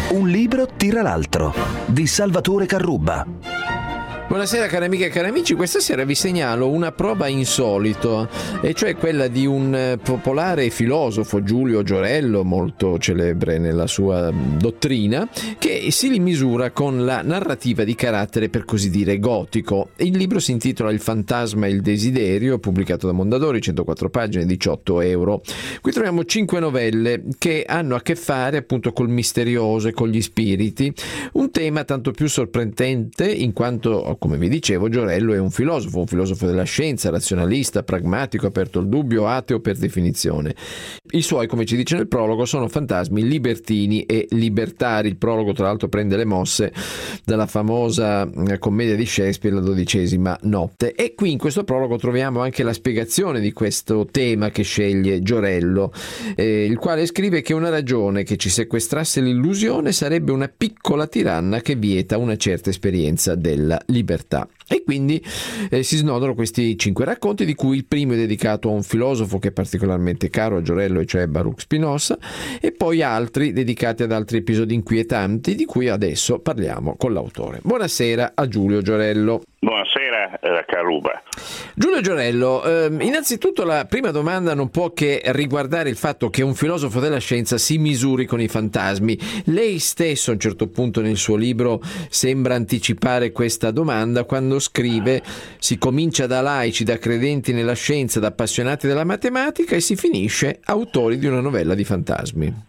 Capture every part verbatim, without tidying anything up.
Un libro tira l'altro di Salvatore Carrubba. Buonasera cari amiche e cari amici, questa sera vi segnalo una prova insolita, e cioè quella di un popolare filosofo, Giulio Giorello, molto celebre nella sua dottrina, che si misura con la narrativa di carattere per così dire gotico. Il libro si intitola Il fantasma e il desiderio, pubblicato da Mondadori, centoquattro pagine, diciotto euro. Qui troviamo cinque novelle che hanno a che fare appunto col misterioso e con gli spiriti, un tema tanto più sorprendente in quanto, come vi dicevo, Giorello è un filosofo, un filosofo della scienza, razionalista, pragmatico, aperto al dubbio, ateo per definizione. I suoi, come ci dice nel prologo, sono fantasmi libertini e libertari. Il prologo, tra l'altro, prende le mosse dalla famosa commedia di Shakespeare, La dodicesima notte. E qui in questo prologo troviamo anche la spiegazione di questo tema che sceglie Giorello, eh, il quale scrive che una ragione che ci sequestrasse l'illusione sarebbe una piccola tiranna che vieta una certa esperienza della libertà. E quindi eh, si snodano questi cinque racconti, di cui il primo è dedicato a un filosofo che è particolarmente caro a Giorello, e cioè Baruch Spinoza, e poi altri dedicati ad altri episodi inquietanti di cui adesso parliamo con l'autore. Buonasera a Giulio Giorello. Buonasera eh, Carrubba. Giulio Giorello, eh, innanzitutto la prima domanda non può che riguardare il fatto che un filosofo della scienza si misuri con i fantasmi. Lei stesso a un certo punto nel suo libro sembra anticipare questa domanda quando scrive: si comincia da laici, da credenti nella scienza, da appassionati della matematica e si finisce autori di una novella di fantasmi.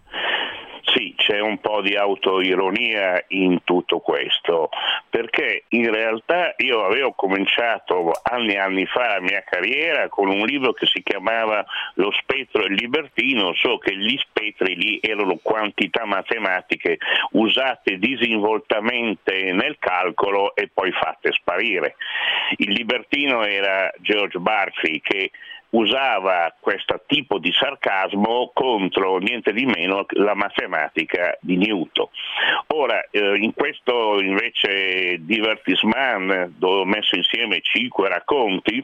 C'è un po' di autoironia in tutto questo, perché in realtà io avevo cominciato anni e anni fa la mia carriera con un libro che si chiamava Lo spettro e il libertino, so che gli spettri lì erano quantità matematiche usate disinvoltamente nel calcolo e poi fatte sparire. Il libertino era George Berkeley, che usava questo tipo di sarcasmo contro niente di meno la matematica di Newton. Ora, eh, in questo invece divertissement, dove ho messo insieme cinque racconti,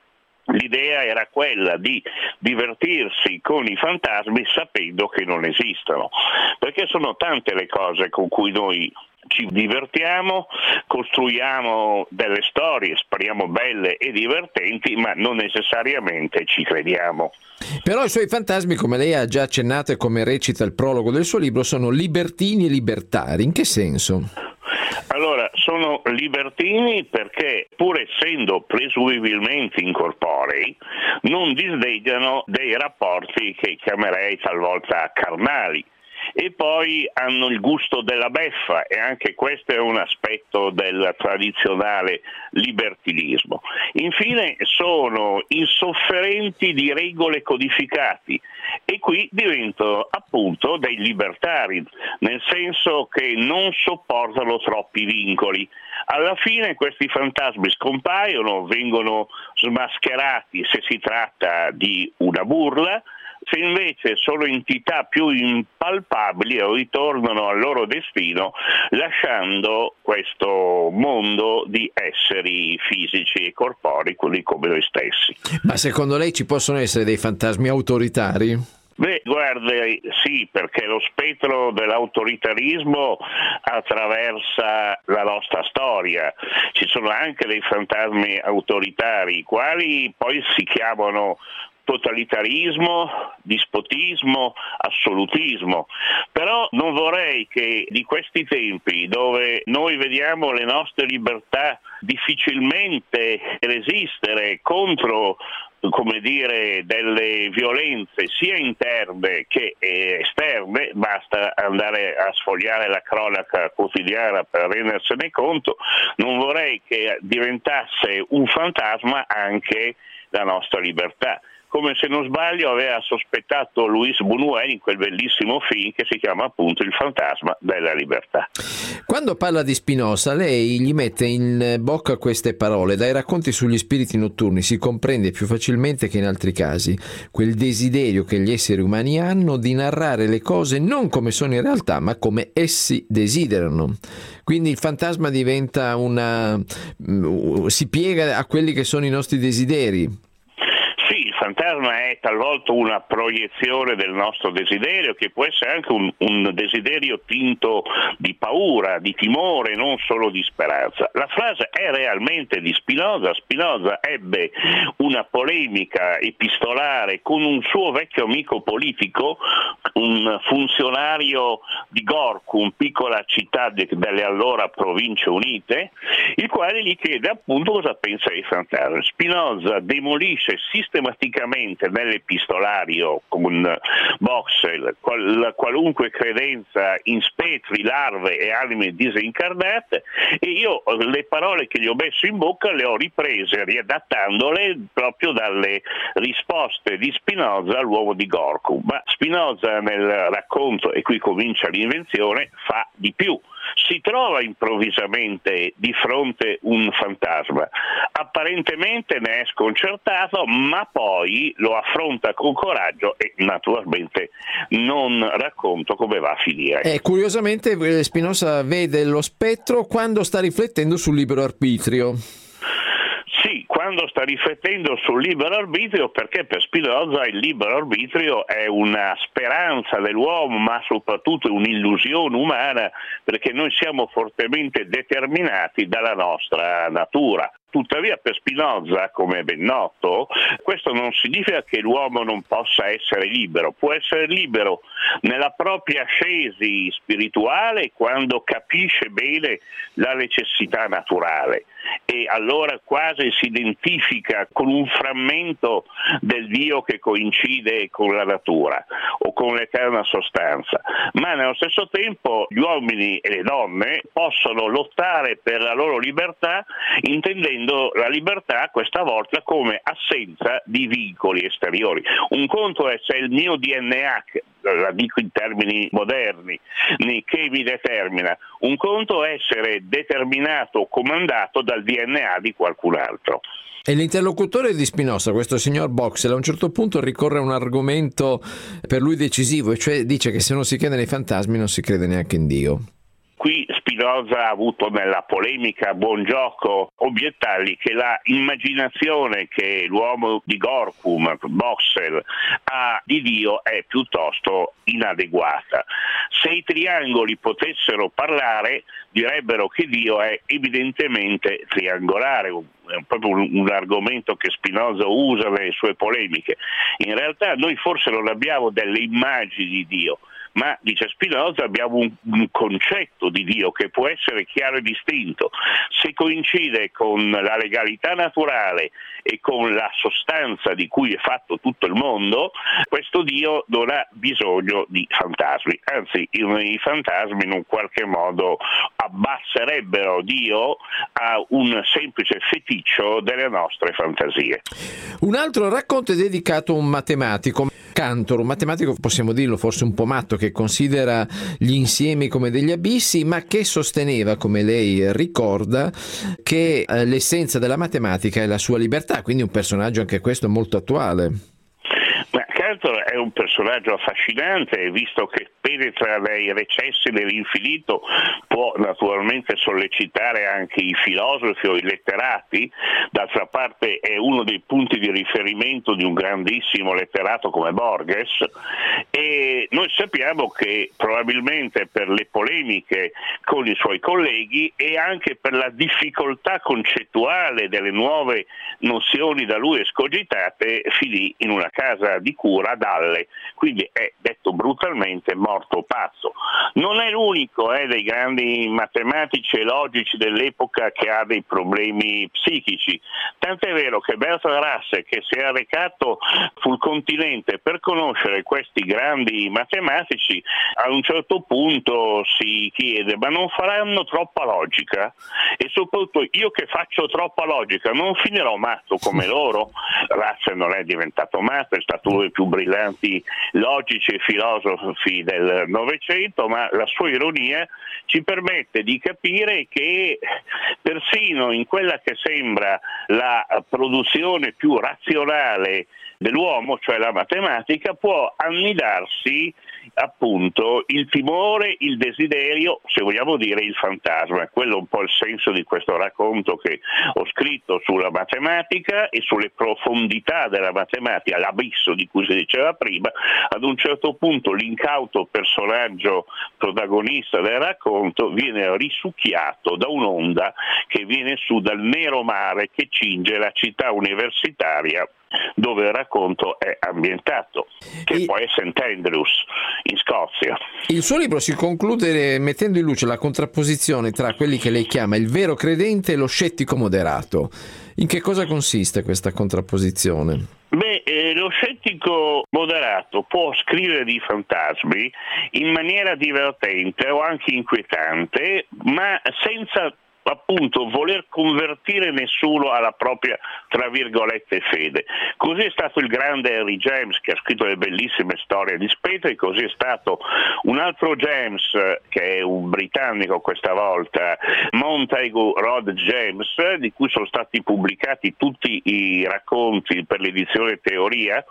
l'idea era quella di divertirsi con i fantasmi sapendo che non esistono, perché sono tante le cose con cui noi ci divertiamo, costruiamo delle storie, speriamo belle e divertenti, ma non necessariamente ci crediamo. Però i suoi fantasmi, come lei ha già accennato e come recita il prologo del suo libro, sono libertini e libertari. In che senso? Allora, sono libertini perché, pur essendo presumibilmente incorporei, non disdegnano dei rapporti che chiamerei talvolta carnali. E poi hanno il gusto della beffa, e anche questo è un aspetto del tradizionale libertinismo. Infine sono insofferenti di regole codificate, e qui diventano appunto dei libertari, nel senso che non sopportano troppi vincoli. Alla fine questi fantasmi scompaiono, vengono smascherati se si tratta di una burla. Se invece sono entità più impalpabili, ritornano al loro destino, lasciando questo mondo di esseri fisici e corporei, quelli come noi stessi. Ma secondo lei ci possono essere dei fantasmi autoritari? Beh, guardi, sì, perché lo spettro dell'autoritarismo attraversa la nostra storia. Ci sono anche dei fantasmi autoritari, i quali poi si chiamano totalitarismo, dispotismo, assolutismo. Però non vorrei che di questi tempi, dove noi vediamo le nostre libertà difficilmente resistere contro, come dire, delle violenze sia interne che esterne, basta andare a sfogliare la cronaca quotidiana per rendersene conto, non vorrei che diventasse un fantasma anche la nostra libertà, come se non sbaglio aveva sospettato Luis Buñuel in quel bellissimo film che si chiama appunto Il fantasma della libertà. Quando parla di Spinoza, lei gli mette in bocca queste parole: dai racconti sugli spiriti notturni si comprende più facilmente che in altri casi quel desiderio che gli esseri umani hanno di narrare le cose non come sono in realtà, ma come essi desiderano. Quindi il fantasma diventa una si piega a quelli che sono i nostri desideri. fantasma è talvolta una proiezione del nostro desiderio, che può essere anche un, un desiderio tinto di paura, di timore, non solo di speranza. La frase è realmente di Spinoza. Spinoza ebbe una polemica epistolare con un suo vecchio amico politico, un funzionario di Gorkum, piccola città de, delle allora Province Unite, il quale gli chiede appunto cosa pensa dei fantasmi. Spinoza demolisce sistematicamente nell'epistolario con Boxel qual, qualunque credenza in spettri, larve e anime disincarnate, e io le parole che gli ho messo in bocca le ho riprese riadattandole proprio dalle risposte di Spinoza all'uomo di Gorkum. Ma Spinoza nel racconto, e qui comincia l'invenzione, fa di più. Si trova improvvisamente di fronte un fantasma, apparentemente ne è sconcertato, ma poi lo affronta con coraggio e naturalmente non racconto come va a finire. Eh, curiosamente Spinoza vede lo spettro quando sta riflettendo sul libero arbitrio. Sì, quando sta riflettendo sul libero arbitrio, perché per Spinoza il libero arbitrio è una speranza dell'uomo, ma soprattutto un'illusione umana, perché noi siamo fortemente determinati dalla nostra natura. Tuttavia per Spinoza, come è ben noto, questo non significa che l'uomo non possa essere libero. Può essere libero nella propria ascesi spirituale quando capisce bene la necessità naturale e allora quasi si identifica con un frammento del Dio che coincide con la natura o con l'eterna sostanza. Ma nello stesso tempo gli uomini e le donne possono lottare per la loro libertà, intendendo la libertà questa volta come assenza di vincoli esteriori. Un conto è se il mio D N A, la dico in termini moderni, che mi determina, un conto è essere determinato o comandato dal D N A di qualcun altro. E l'interlocutore di Spinoza, questo signor Boxel, a un certo punto ricorre a un argomento per lui decisivo, e cioè dice che se non si crede nei fantasmi non si crede neanche in Dio. Qui Spinoza ha avuto nella polemica buon gioco obiettargli che la immaginazione che l'uomo di Gorkum, Boxel, ha di Dio è piuttosto inadeguata. Se i triangoli potessero parlare, direbbero che Dio è evidentemente triangolare. È proprio un, un argomento che Spinoza usa nelle sue polemiche. In realtà noi forse non abbiamo delle immagini di Dio, ma, dice Spinoza, abbiamo un, un concetto di Dio che può essere chiaro e distinto. Se coincide con la legalità naturale e con la sostanza di cui è fatto tutto il mondo, questo Dio non ha bisogno di fantasmi, anzi i, i fantasmi in un qualche modo abbasserebbero Dio a un semplice feticcio delle nostre fantasie. Un altro racconto è dedicato a un matematico, Cantor, un matematico, possiamo dirlo, forse un po' matto, che considera gli insiemi come degli abissi, ma che sosteneva, come lei ricorda, che eh, l'essenza della matematica è la sua libertà, quindi un personaggio anche questo molto attuale. Ma Cantor è un personaggio affascinante, visto che penetra nei recessi dell'infinito, può naturalmente sollecitare anche i filosofi o i letterati. D'altra parte è uno dei punti di riferimento di un grandissimo letterato come Borges, e noi sappiamo che probabilmente per le polemiche con i suoi colleghi e anche per la difficoltà concettuale delle nuove nozioni da lui escogitate, finì in una casa di cura a Dalle, quindi è, detto brutalmente, morto pazzo. Non è l'unico eh, dei grandi matematici e logici dell'epoca che ha dei problemi psichici, tant'è vero che Bertrand Russell, che si era recato sul continente per conoscere questi grandi matematici, a un certo punto si chiede: ma non faranno troppa logica? E soprattutto io che faccio troppa logica non finirò matto come loro? Russell non è diventato matto, è stato uno dei più brillanti logici e filosofi del Novecento, ma la sua ironia ci permette di capire che persino in quella che sembra la produzione più razionale dell'uomo, cioè la matematica, può annidarsi appunto il timore, il desiderio, se vogliamo dire il fantasma. Quello è un po' il senso di questo racconto che ho scritto sulla matematica e sulle profondità della matematica, l'abisso di cui si diceva prima. Ad un certo punto l'incauto personaggio protagonista del racconto viene risucchiato da un'onda che viene su dal nero mare che cinge la città universitaria dove il racconto è ambientato, che e... poi è Saint Andrews in Scozia. Il suo libro si conclude mettendo in luce la contrapposizione tra quelli che lei chiama il vero credente e lo scettico moderato. In che cosa consiste questa contrapposizione? Beh, eh, lo scettico moderato può scrivere di fantasmi in maniera divertente o anche inquietante, ma senza appunto voler convertire nessuno alla propria, tra virgolette, fede. Così è stato il grande Henry James, che ha scritto le bellissime storie di Spetri, così è stato un altro James, che è un britannico questa volta, Montague Rod James, di cui sono stati pubblicati tutti i racconti per l'edizione Teoria.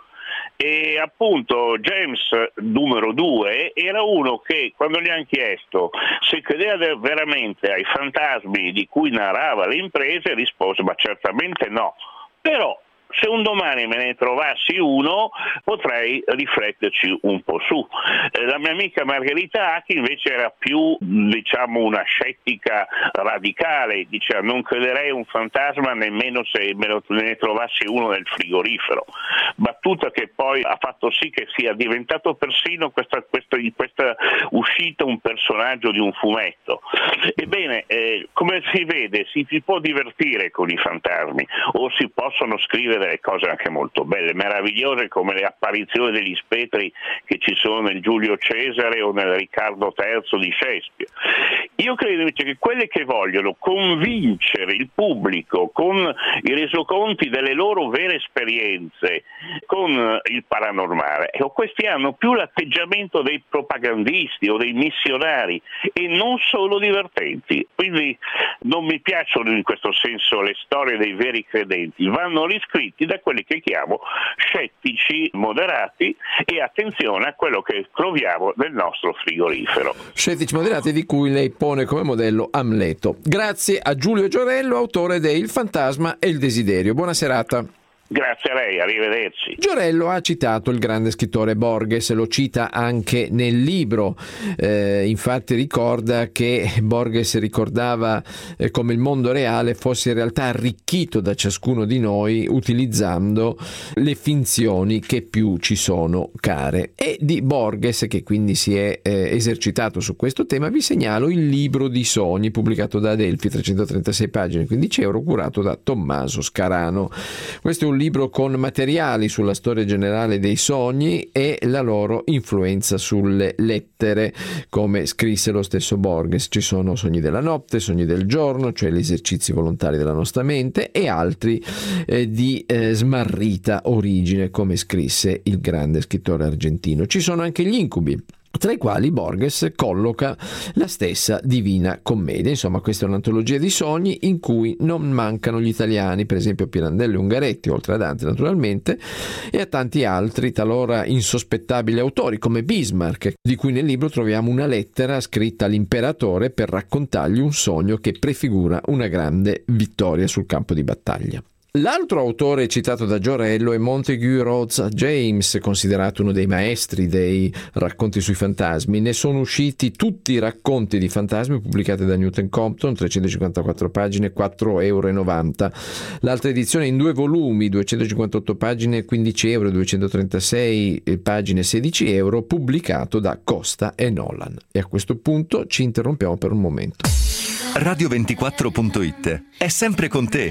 E appunto James numero due era uno che, quando gli hanno chiesto se credeva veramente ai fantasmi di cui narrava le imprese, rispose: ma certamente no, però se un domani me ne trovassi uno potrei rifletterci un po' su. Eh, la mia amica Margherita Hack invece era più, diciamo, una scettica radicale, diceva: non crederei a un fantasma nemmeno se me ne trovassi uno nel frigorifero, battuta che poi ha fatto sì che sia diventato persino questa, questa, in questa uscita un personaggio di un fumetto. Ebbene, eh, come si vede, si, si può divertire con i fantasmi, o si possono scrivere delle cose anche molto belle, meravigliose, come le apparizioni degli spettri che ci sono nel Giulio Cesare o nel Riccardo terzo di Shakespeare. Io credo invece che quelle che vogliono convincere il pubblico con i resoconti delle loro vere esperienze con il paranormale, ecco, questi hanno più l'atteggiamento dei propagandisti o dei missionari e non solo divertenti. Quindi non mi piacciono in questo senso le storie dei veri credenti, vanno riscritti da quelli che chiamo scettici moderati, e attenzione a quello che troviamo nel nostro frigorifero. Scettici moderati di cui lei pone come modello Amleto. Grazie a Giulio Giorello, autore de Il fantasma e il desiderio. Buona serata. Grazie a lei, arrivederci. Giorello ha citato il grande scrittore Borges, lo cita anche nel libro, eh, infatti ricorda che Borges ricordava eh, come il mondo reale fosse in realtà arricchito da ciascuno di noi utilizzando le finzioni che più ci sono care. E di Borges, che quindi si è eh, esercitato su questo tema, vi segnalo il libro di sogni pubblicato da Adelphi, trecentotrentasei pagine, quindici euro, curato da Tommaso Scarano. Questo è un libro con materiali sulla storia generale dei sogni e la loro influenza sulle lettere, come scrisse lo stesso Borges. Ci sono sogni della notte, sogni del giorno, cioè gli esercizi volontari della nostra mente, e altri eh, di eh, smarrita origine, come scrisse il grande scrittore argentino. Ci sono anche gli incubi, tra i quali Borges colloca la stessa Divina Commedia. Insomma, questa è un'antologia di sogni in cui non mancano gli italiani, per esempio Pirandello e Ungaretti, oltre a Dante naturalmente, e a tanti altri talora insospettabili autori come Bismarck, di cui nel libro troviamo una lettera scritta all'imperatore per raccontargli un sogno che prefigura una grande vittoria sul campo di battaglia. L'altro autore citato da Giorello è Montague Rhodes James, considerato uno dei maestri dei racconti sui fantasmi. Ne sono usciti tutti i racconti di fantasmi pubblicati da Newton Compton, trecentocinquantaquattro pagine, quattro euro e novanta. L'altra edizione in due volumi, duecentocinquantotto pagine, quindici euro, duecentotrentasei pagine, sedici euro, pubblicato da Costa e Nolan. E a questo punto ci interrompiamo per un momento. radio ventiquattro punto it è sempre con te,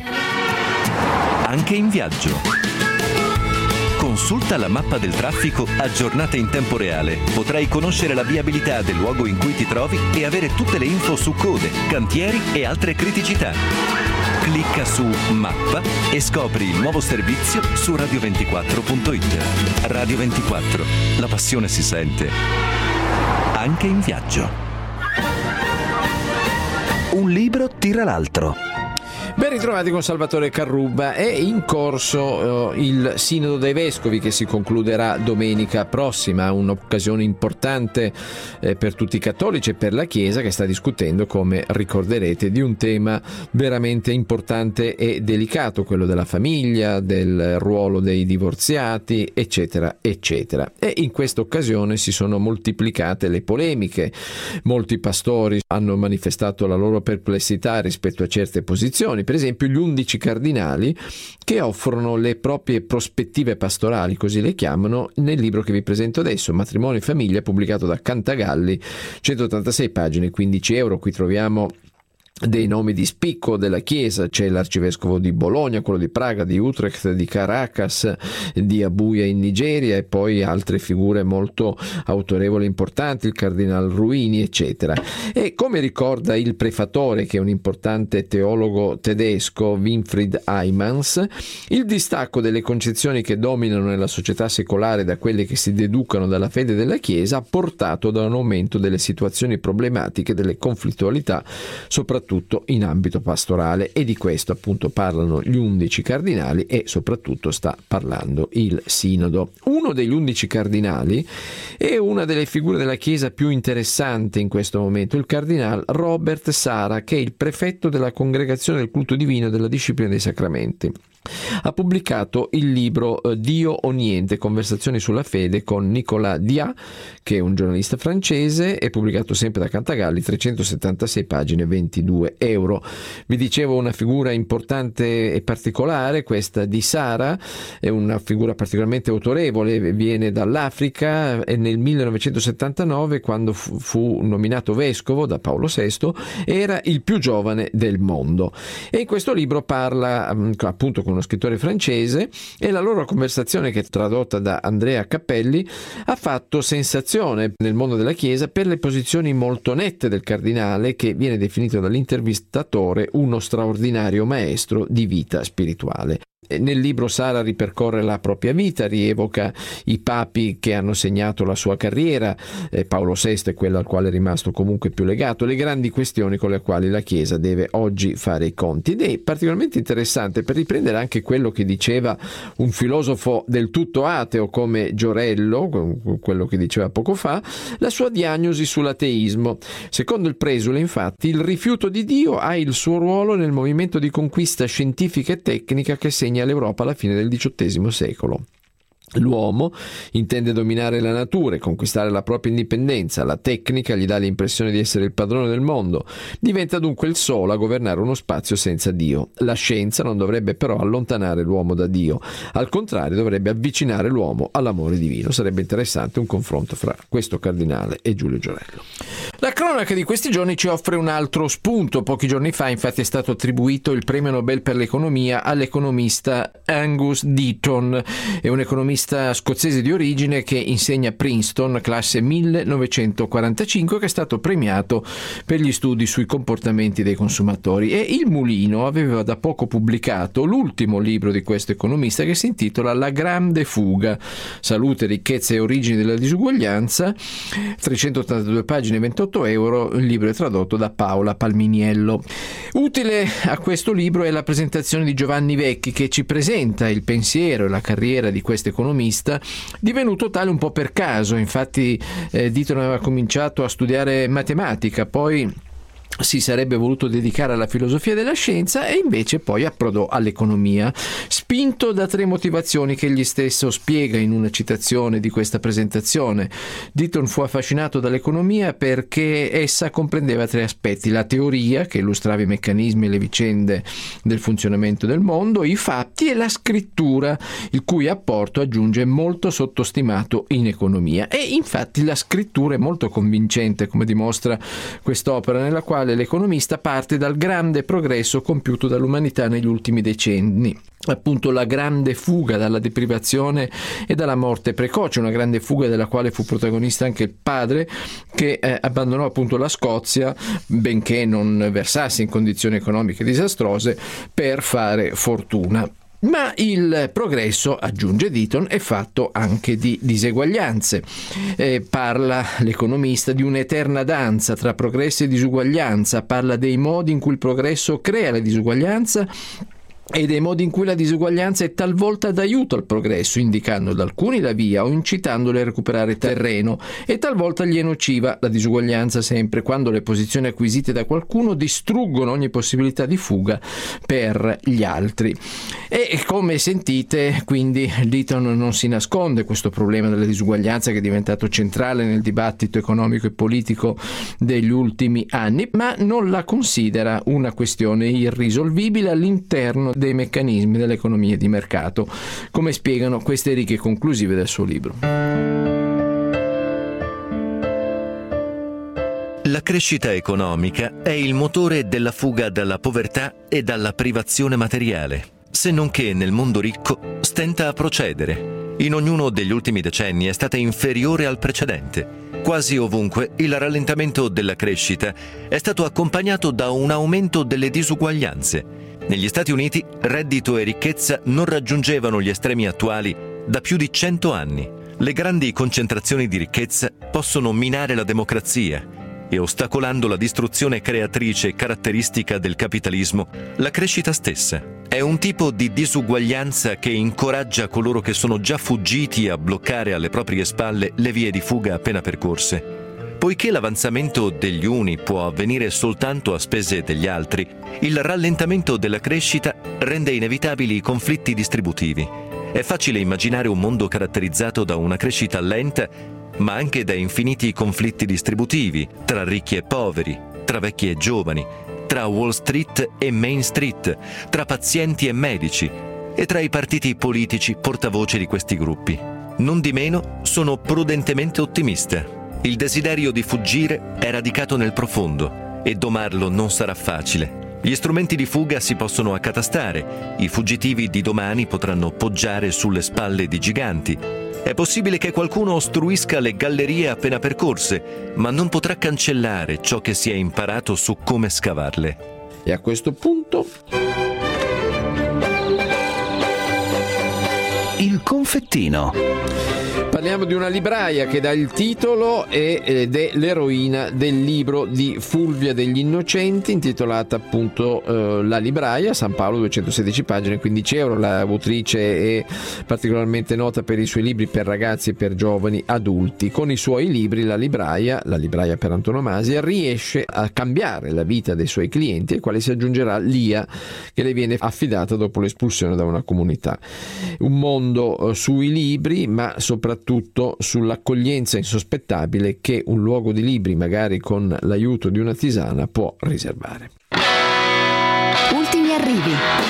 anche in viaggio. Consulta la mappa del traffico aggiornata in tempo reale. Potrai conoscere la viabilità del luogo in cui ti trovi e avere tutte le info su code, cantieri e altre criticità. Clicca su Mappa e scopri il nuovo servizio su radio ventiquattro punto it. Radio ventiquattro, la passione si sente anche in viaggio. Un libro tira l'altro. Ben ritrovati con Salvatore Carrubba. È in corso uh, il Sinodo dei Vescovi che si concluderà domenica prossima, un'occasione importante eh, per tutti i cattolici e per la Chiesa, che sta discutendo, come ricorderete, di un tema veramente importante e delicato, quello della famiglia, del ruolo dei divorziati, eccetera, eccetera. E in questa occasione si sono moltiplicate le polemiche. Molti pastori hanno manifestato la loro perplessità rispetto a certe posizioni. Per esempio gli undici cardinali che offrono le proprie prospettive pastorali, così le chiamano, nel libro che vi presento adesso, Matrimonio e Famiglia, pubblicato da Cantagalli, centottantasei pagine, quindici euro. Qui troviamo dei nomi di spicco della Chiesa, c'è l'arcivescovo di Bologna, quello di Praga, di Utrecht, di Caracas, di Abuja in Nigeria, e poi altre figure molto autorevoli e importanti, il cardinal Ruini, eccetera. E come ricorda il prefatore, che è un importante teologo tedesco, Winfried Heymans, il distacco delle concezioni che dominano nella società secolare da quelle che si deducano dalla fede della Chiesa ha portato da un aumento delle situazioni problematiche, delle conflittualità, soprattutto in ambito pastorale, e di questo appunto parlano gli undici cardinali e soprattutto sta parlando il Sinodo. Uno degli undici cardinali è una delle figure della Chiesa più interessanti in questo momento, il cardinal Robert Sara, che è il prefetto della Congregazione del Culto Divino e della Disciplina dei Sacramenti. Ha pubblicato il libro Dio o Niente, conversazioni sulla fede con Nicolas Dia, che è un giornalista francese, è pubblicato sempre da Cantagalli, trecentosettantasei pagine, ventidue euro. Vi dicevo, una figura importante e particolare questa di Sara, è una figura particolarmente autorevole, viene dall'Africa e nel millenovecentosettantanove, quando fu, fu nominato vescovo da Paolo sesto, era il più giovane del mondo. E in questo libro parla appunto con uno scrittore francese, e la loro conversazione, che è tradotta da Andrea Cappelli, ha fatto sensazione nel mondo della Chiesa per le posizioni molto nette del cardinale, che viene definito dall'intervistatore uno straordinario maestro di vita spirituale. Nel libro Sara ripercorre la propria vita, rievoca i papi che hanno segnato la sua carriera, eh, Paolo sesto è quello al quale è rimasto comunque più legato, le grandi questioni con le quali la Chiesa deve oggi fare i conti. Ed è particolarmente interessante per riprendere anche quello che diceva un filosofo del tutto ateo come Giorello, quello che diceva poco fa, la sua diagnosi sull'ateismo. Secondo il presule, infatti, il rifiuto di Dio ha il suo ruolo nel movimento di conquista scientifica e tecnica che segna l'Europa alla fine del diciottesimo secolo. L'uomo intende dominare la natura e conquistare la propria indipendenza. La tecnica gli dà l'impressione di essere il padrone del mondo. Diventa dunque il solo a governare uno spazio senza Dio. La scienza non dovrebbe però allontanare l'uomo da Dio. Al contrario, dovrebbe avvicinare l'uomo all'amore divino. Sarebbe interessante un confronto fra questo cardinale e Giulio Giorello. La cronaca di questi giorni ci offre un altro spunto. Pochi giorni fa, infatti, è stato attribuito il premio Nobel per l'economia all'economista Angus Deaton. È un economista scozzese di origine che insegna a Princeton, classe millenovecentoquarantacinque, che è stato premiato per gli studi sui comportamenti dei consumatori. E Il Mulino aveva da poco pubblicato l'ultimo libro di questo economista, che si intitola La grande fuga, salute, ricchezza e origini della disuguaglianza, trecentottantadue pagine, ventotto euro. Il libro è tradotto da Paola Palminiello. Utile a questo libro è la presentazione di Giovanni Vecchi, che ci presenta il pensiero e la carriera di questo economista, divenuto tale un po' per caso. Infatti eh, Deaton aveva cominciato a studiare matematica, poi si sarebbe voluto dedicare alla filosofia della scienza e invece poi approdò all'economia, spinto da tre motivazioni che egli stesso spiega in una citazione di questa presentazione. Deaton fu affascinato dall'economia perché essa comprendeva tre aspetti: la teoria, che illustrava i meccanismi e le vicende del funzionamento del mondo, i fatti e la scrittura, il cui apporto, aggiunge, molto sottostimato in economia. E infatti la scrittura è molto convincente, come dimostra quest'opera, nella quale l'economista parte dal grande progresso compiuto dall'umanità negli ultimi decenni. Appunto, la grande fuga dalla deprivazione e dalla morte precoce, una grande fuga della quale fu protagonista anche il padre, che eh, abbandonò appunto la Scozia, benché non versasse in condizioni economiche disastrose, per fare fortuna. Ma il progresso, aggiunge Deaton, è fatto anche di diseguaglianze. Eh, parla l'economista di un'eterna danza tra progresso e disuguaglianza, parla dei modi in cui il progresso crea la disuguaglianza e dei modi in cui la disuguaglianza è talvolta d'aiuto al progresso, indicando ad alcuni la via o incitandoli a recuperare terreno, e talvolta gli è nociva la disuguaglianza sempre quando le posizioni acquisite da qualcuno distruggono ogni possibilità di fuga per gli altri. E come sentite, quindi, Deaton non si nasconde questo problema della disuguaglianza, che è diventato centrale nel dibattito economico e politico degli ultimi anni, ma non la considera una questione irrisolvibile all'interno dei meccanismi dell'economia di mercato, come spiegano queste righe conclusive del suo libro. La crescita economica è il motore della fuga dalla povertà e dalla privazione materiale, se non che nel mondo ricco stenta a procedere. In ognuno degli ultimi decenni è stata inferiore al precedente. Quasi ovunque il rallentamento della crescita è stato accompagnato da un aumento delle disuguaglianze. Negli Stati Uniti reddito e ricchezza non raggiungevano gli estremi attuali da più di cento anni. Le grandi concentrazioni di ricchezza possono minare la democrazia e, ostacolando la distruzione creatrice caratteristica del capitalismo, la crescita stessa. È un tipo di disuguaglianza che incoraggia coloro che sono già fuggiti a bloccare alle proprie spalle le vie di fuga appena percorse. Poiché l'avanzamento degli uni può avvenire soltanto a spese degli altri, il rallentamento della crescita rende inevitabili i conflitti distributivi. È facile immaginare un mondo caratterizzato da una crescita lenta, ma anche da infiniti conflitti distributivi tra ricchi e poveri, tra vecchi e giovani, tra Wall Street e Main Street, tra pazienti e medici e tra i partiti politici portavoce di questi gruppi. Non di meno, sono prudentemente ottimista. Il desiderio di fuggire è radicato nel profondo e domarlo non sarà facile. Gli strumenti di fuga si possono accatastare, i fuggitivi di domani potranno poggiare sulle spalle di giganti. È possibile che qualcuno ostruisca le gallerie appena percorse, ma non potrà cancellare ciò che si è imparato su come scavarle. E a questo punto il confettino. Parliamo di una libraia che dà il titolo ed è l'eroina del libro di Fulvia degli Innocenti, intitolata appunto eh, La libraia, San Paolo, duecentosedici pagine, quindici euro. L'autrice è particolarmente nota per i suoi libri per ragazzi e per giovani adulti. Con i suoi libri la libraia, la libraia per antonomasia, riesce a cambiare la vita dei suoi clienti, ai quali si aggiungerà Lia, che le viene affidata dopo l'espulsione da una comunità. Un mondo eh, sui libri, ma soprattutto tutto sull'accoglienza insospettabile che un luogo di libri, magari con l'aiuto di una tisana, può riservare. Ultimi arrivi.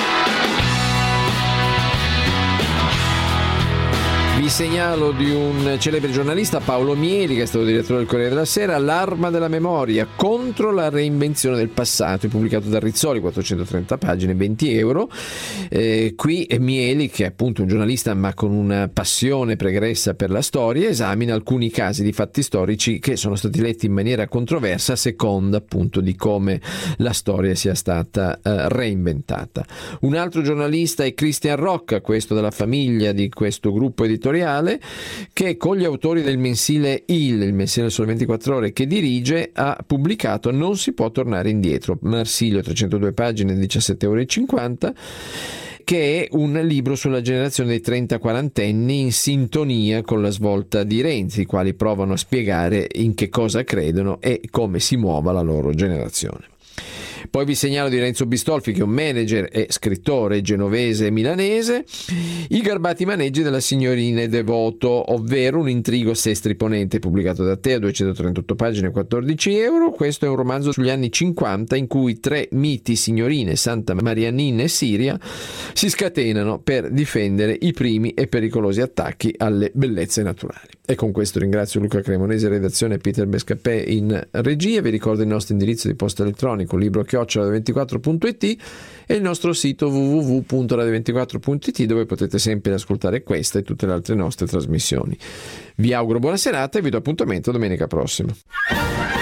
Vi segnalo di un celebre giornalista, Paolo Mieli, che è stato direttore del Corriere della Sera, L'arma della memoria contro la reinvenzione del passato, pubblicato da Rizzoli, quattrocentotrenta pagine, venti euro. Eh, qui Mieli, che è appunto un giornalista ma con una passione pregressa per la storia, esamina alcuni casi di fatti storici che sono stati letti in maniera controversa a seconda appunto di come la storia sia stata eh, reinventata. Un altro giornalista è Christian Rocca, questo della famiglia di questo gruppo editoriale, che con gli autori del mensile Il, il mensile Sole ventiquattro Ore che dirige, ha pubblicato Non si può tornare indietro, Marsilio, trecentodue pagine, diciassette euro e cinquanta, che è un libro sulla generazione dei trenta quarantenni in sintonia con la svolta di Renzi, i quali provano a spiegare in che cosa credono e come si muova la loro generazione. Poi vi segnalo di Renzo Bistolfi, che è un manager e scrittore genovese e milanese, I garbati maneggi della signorina Devoto, ovvero un intrigo sestriponente, pubblicato da te a duecentotrentotto pagine, quattordici euro. Questo è un romanzo sugli anni cinquanta in cui tre miti signorine, Santa Mariannina e Siria, si scatenano per difendere i primi e pericolosi attacchi alle bellezze naturali. E con questo ringrazio Luca Cremonese, redazione, e Peter Bescapè in regia. Vi ricordo il nostro indirizzo di posta elettronico, libro chiocciola radio ventiquattro punto it, e il nostro sito w w w punto radio ventiquattro punto it, dove potete sempre ascoltare questa e tutte le altre nostre trasmissioni. Vi auguro buona serata e vi do appuntamento domenica prossima.